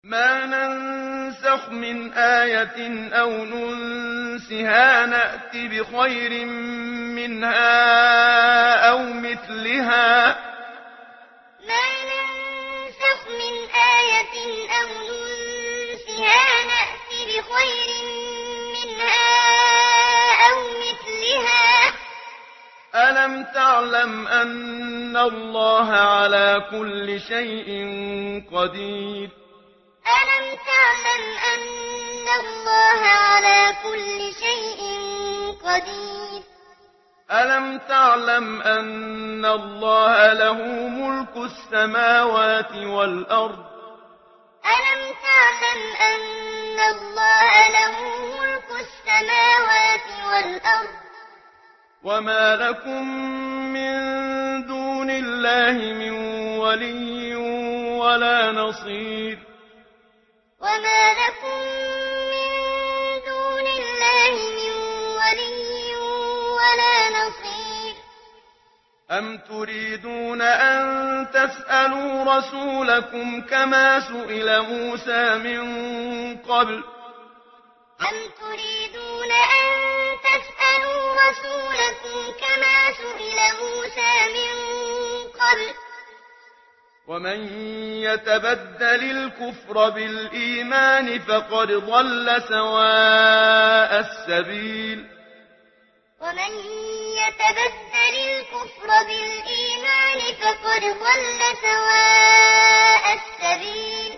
ما ننسخ من آية أو ننسها نأت بخير منها أو مثلها ما ننسخ من آية أو ننسها نأت بخير منها أو مثلها ألم تعلم أن الله على كل شيء قدير ألم تعلم أن الله على كل شيء قدير ألم تعلم أن الله له ملك السماوات والأرض ألم تعلم أن الله له ملك السماوات والأرض وما لكم من دون الله من ولي ولا نصير وما لكم من دون الله من ولي ولا نصير أم تريدون أن تسألوا رسولكم كما سئل موسى من قبل أم تريدون أن تسألوا رسولكم كما سئل موسى من قبل ومن يتبدل الكفر بالإيمان فقد ضل سواء السبيل ومن يتبدل الكفر بالإيمان فقد ضل سواء السبيل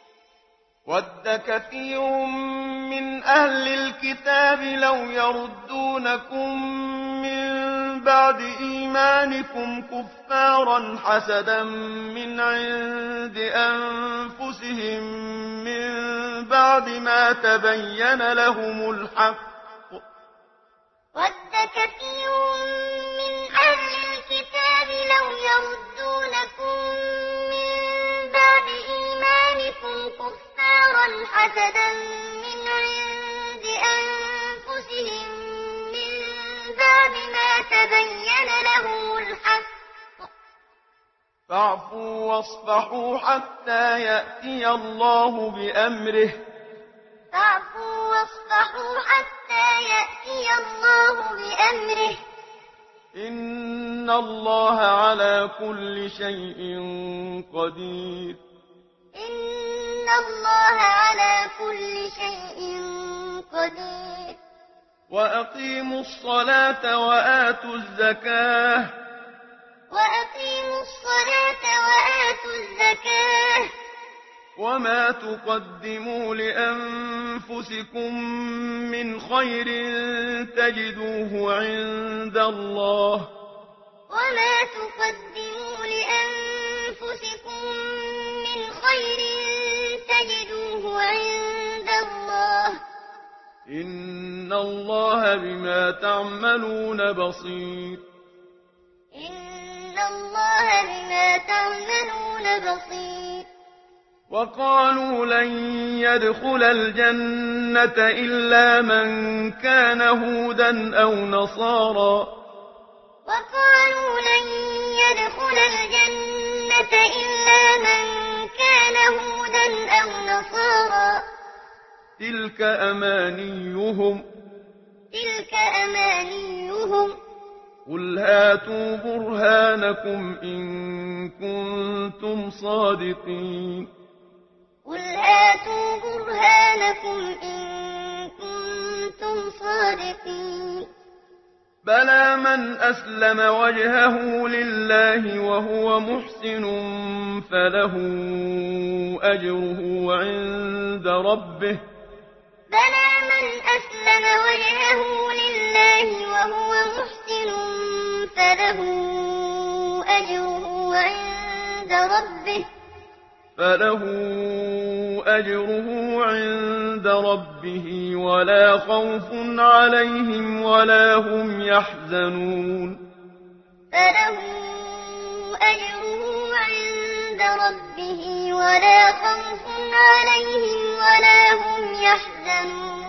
ود كثير من أهل الكتاب لو يردونكم من بعد إيمانكم كفارا حسدا من عند أنفسهم من بعد ما تبين لهم الحق ود كثير من أهل الكتاب لو يردونكم من بعد إيمانكم كفارا حسدا من عند أنفسهم من بعد ما تبين لهم الحق فاعفوا واصفحوا حتى يأتي الله بأمره فاعفوا واصفحوا حتى يأتي الله بأمره إن الله على كل شيء قدير إن الله على كل شيء قدير وأقيموا الصلاة وآتوا الزكاة وأقيموا الصلاة وآتوا الزكاة وما تقدموا لأنفسكم من خير تجدوه عند الله وما تقدموا لأنفسكم من خير تجدوه عند الله إن الله بما تعملون بصير إن الله بما تعملون بصير وقالوا لن يدخل الجنة إلا من كان هودا أو نصارى وقالوا لن يدخل الجنة إلا من كان هودا أو نصارى تلك أمانيهم قل هاتوا برهانكم إن كنتم صادقين قل هاتوا برهانكم إن كنتم صادقين بلى من أسلم وجهه لله وهو محسن فله أجره عند ربه بلى من أسلم وجهه لله وهو محسن فله أجره عند ربه ولا خوف عليهم ولا هم يحزنون فله أجره عند ربه ولا خوف عليهم ولا هم يحزنون